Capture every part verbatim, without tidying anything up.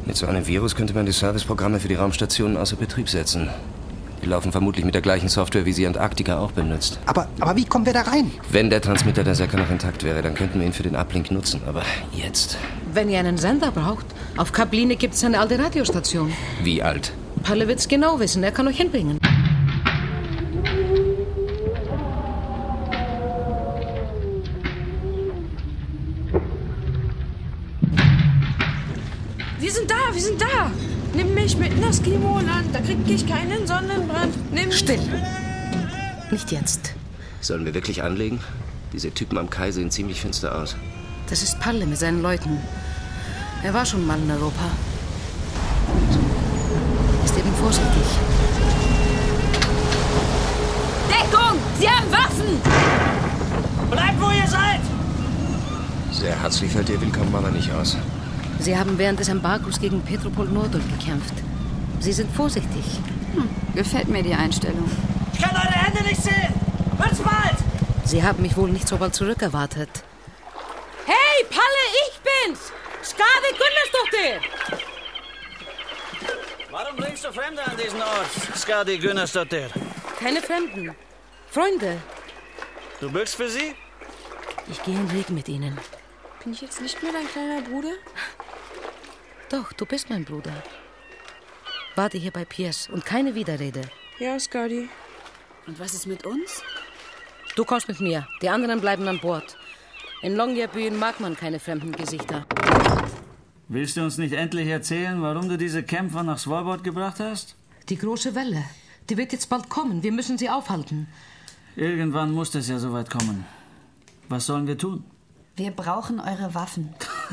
Mit so einem Virus könnte man die Serviceprogramme für die Raumstationen außer Betrieb setzen. Die laufen vermutlich mit der gleichen Software, wie sie Antarktika auch benutzt. Aber, aber wie kommen wir da rein? Wenn der Transmitter der Säcker noch intakt wäre, dann könnten wir ihn für den Uplink nutzen. Aber jetzt... Wenn ihr einen Sender braucht, auf Kabline gibt es eine alte Radiostation. Wie alt? Palle wird's genau wissen, er kann euch hinbringen. Wir sind da, wir sind da. Nimm mich mit nach Skimoland, da krieg ich keinen Sonnenbrand. Nimm Still. Nicht jetzt. Sollen wir wirklich anlegen? Diese Typen am Kai sehen ziemlich finster aus. Das ist Palle mit seinen Leuten. Er war schon mal in Europa. Ist eben vorsichtig. Deckung! Sie haben Waffen! Bleibt, wo ihr seid! Sehr herzlich fällt ihr willkommen aber nicht aus. Sie haben während des Embargos gegen Petropol Nordol gekämpft. Sie sind vorsichtig. Hm, gefällt mir die Einstellung. Ich kann eure Hände nicht sehen! Wird's bald! Sie haben mich wohl nicht so bald zurückerwartet. Hey, Palle, ich bin's! Skadi Gunnarsdottir! Warum bringst du Fremde an diesen Ort, Skadi Gunnarsdottir? Keine Fremden. Freunde. Du bürgst für sie? Ich gehe in den Weg mit ihnen. Bin ich jetzt nicht mehr dein kleiner Bruder? Doch, du bist mein Bruder. Warte hier bei Piers und keine Widerrede. Ja, Skadi. Und was ist mit uns? Du kommst mit mir, die anderen bleiben an Bord. In Longyearbyen mag man keine fremden Gesichter. Willst du uns nicht endlich erzählen, warum du diese Kämpfer nach Svalbard gebracht hast? Die große Welle, die wird jetzt bald kommen. Wir müssen sie aufhalten. Irgendwann muss es ja soweit kommen. Was sollen wir tun? Wir brauchen eure Waffen.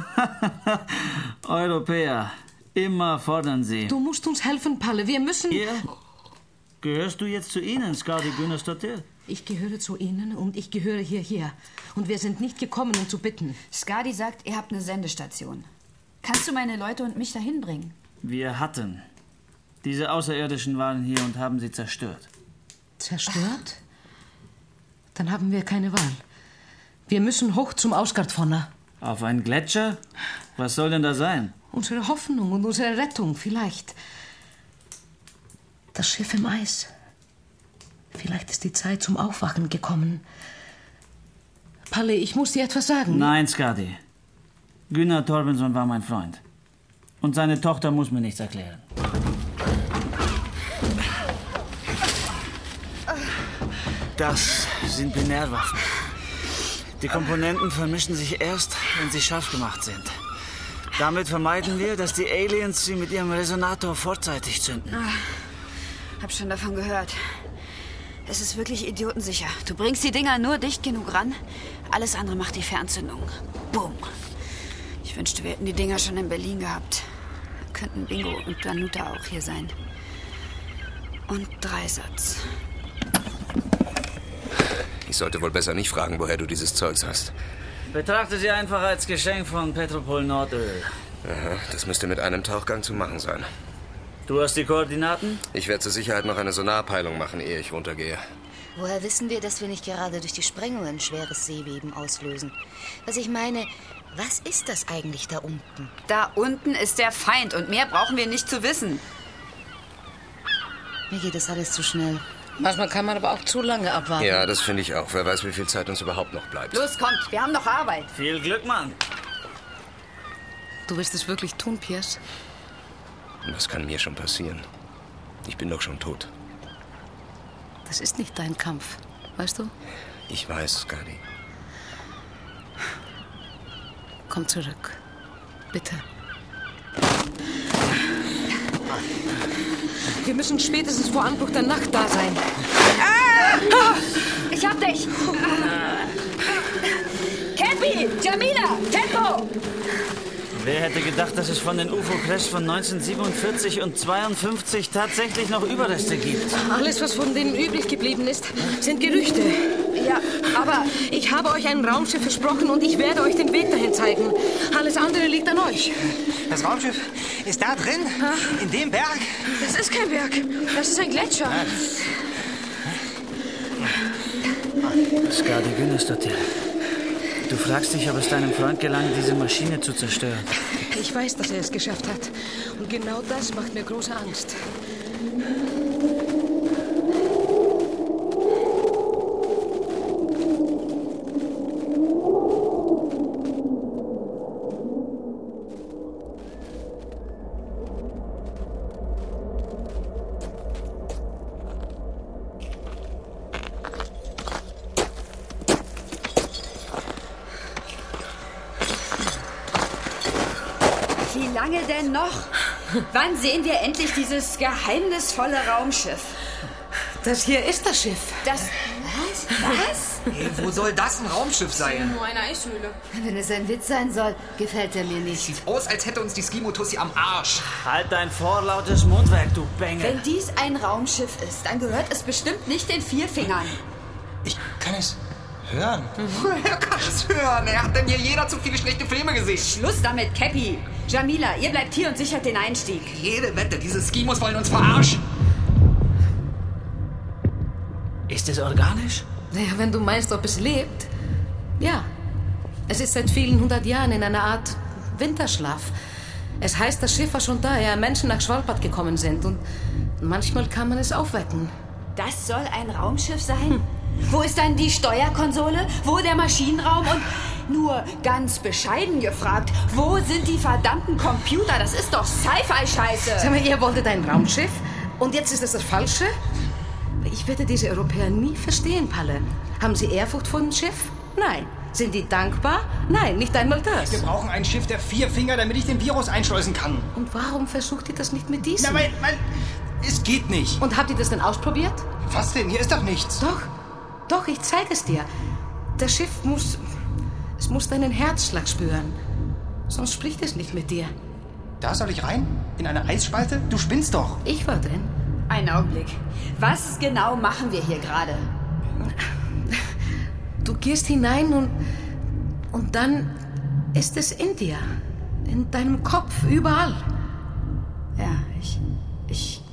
Europäer, immer fordern sie. Du musst uns helfen, Palle. Wir müssen... Ihr? Gehörst du jetzt zu ihnen, Skadi Gunnarsdottir? Ich gehöre zu Ihnen und ich gehöre hierher. Und wir sind nicht gekommen, um zu bitten. Skadi sagt, ihr habt eine Sendestation. Kannst du meine Leute und mich dahin bringen? Wir hatten. Diese Außerirdischen waren hier und haben sie zerstört. Zerstört? Dann haben wir keine Wahl. Wir müssen hoch zum Ausgardfonna. Auf einen Gletscher? Was soll denn da sein? Unsere Hoffnung und unsere Rettung, vielleicht. Das Schiff im Eis. Vielleicht ist die Zeit zum Aufwachen gekommen. Palle, ich muss dir etwas sagen. Nein, Skadi. Gunnar Torbenson war mein Freund. Und seine Tochter muss mir nichts erklären. Das sind Binärwaffen. Die Komponenten vermischen sich erst, wenn sie scharf gemacht sind. Damit vermeiden wir, dass die Aliens sie mit ihrem Resonator vorzeitig zünden. Hab schon davon gehört. Es ist wirklich idiotensicher. Du bringst die Dinger nur dicht genug ran. Alles andere macht die Fernzündung. Boom. Ich wünschte, wir hätten die Dinger schon in Berlin gehabt. Dann könnten Bingo und Danuta auch hier sein. Und Dreisatz. Ich sollte wohl besser nicht fragen, woher du dieses Zeugs hast. Betrachte sie einfach als Geschenk von Petropol Nordöl. Aha, das müsste mit einem Tauchgang zu machen sein. Du hast die Koordinaten? Ich werde zur Sicherheit noch eine Sonarpeilung machen, ehe ich runtergehe. Woher wissen wir, dass wir nicht gerade durch die Sprengung ein schweres Seebeben auslösen? Was ich meine, was ist das eigentlich da unten? Da unten ist der Feind und mehr brauchen wir nicht zu wissen. Mir geht das alles zu schnell. Manchmal kann man aber auch zu lange abwarten. Ja, das finde ich auch. Wer weiß, wie viel Zeit uns überhaupt noch bleibt. Los, kommt, wir haben noch Arbeit. Viel Glück, Mann. Du willst es wirklich tun, Piers? Was kann mir schon passieren? Ich bin doch schon tot. Das ist nicht dein Kampf, weißt du? Ich weiß, Skadi. Komm zurück. Bitte. Wir müssen spätestens vor Anbruch der Nacht da sein. Ah! Ich hab dich! Cappy! Jamila! Tempo! Wer hätte gedacht, dass es von den U F O-Crash von neunzehnhundertsiebenundvierzig und zweiundfünfzig tatsächlich noch Überreste gibt? Alles, was von denen übrig geblieben ist, sind Gerüchte. Ja, aber ich habe euch ein Raumschiff versprochen und ich werde euch den Weg dahin zeigen. Alles andere liegt an euch. Das Raumschiff ist da drin? Ha? In dem Berg? Das ist kein Berg. Das ist ein Gletscher. Skadi Gunnarsdottir. Du fragst dich, ob es deinem Freund gelang, diese Maschine zu zerstören. Ich weiß, dass er es geschafft hat. Und genau das macht mir große Angst. Wie lange denn noch? Wann sehen wir endlich dieses geheimnisvolle Raumschiff? Das hier ist das Schiff. Das... Was? Was? Hey, wo soll das ein Raumschiff sein? Nur eine Eishöhle. Wenn es ein Witz sein soll, gefällt er mir nicht. Sieht aus, als hätte uns die Skimo-Tussi am Arsch. Halt dein vorlautes Mundwerk, du Bengel. Wenn dies ein Raumschiff ist, dann gehört es bestimmt nicht den Vierfingern. Ich kann es hören. Er kann es hören. Er hat denn hier jeder zu viele schlechte Filme gesehen. Schluss damit, Cappy. Jamila, ihr bleibt hier und sichert den Einstieg. Jede Wette, diese Skimos wollen uns verarschen. Ist es organisch? Naja, wenn du meinst, ob es lebt. Ja. Es ist seit vielen hundert Jahren in einer Art Winterschlaf. Es heißt, das Schiff war schon da, ehe Menschen nach Schwalbard gekommen sind. Und manchmal kann man es aufwecken. Das soll ein Raumschiff sein? Hm. Wo ist dann die Steuerkonsole? Wo der Maschinenraum? Und nur ganz bescheiden gefragt, wo sind die verdammten Computer? Das ist doch Sci-Fi-Scheiße. Sag mal, ihr wolltet ein Raumschiff? Und jetzt ist es das Falsche? Ich werde diese Europäer nie verstehen, Palle. Haben sie Ehrfurcht vor dem Schiff? Nein. Sind die dankbar? Nein, nicht einmal das. Wir brauchen ein Schiff der vier Finger, damit ich den Virus einschleusen kann. Und warum versucht ihr das nicht mit diesem? Na, weil, weil, es geht nicht. Und habt ihr das denn ausprobiert? Was denn? Hier ist doch nichts. Doch, doch, ich zeige es dir. Das Schiff muss, es muss deinen Herzschlag spüren. Sonst spricht es nicht mit dir. Da soll ich rein? In eine Eisspalte? Du spinnst doch. Ich war drin. Einen Augenblick. Was genau machen wir hier gerade? Du gehst hinein und, und dann ist es in dir. In deinem Kopf, überall. Ja, ich, ich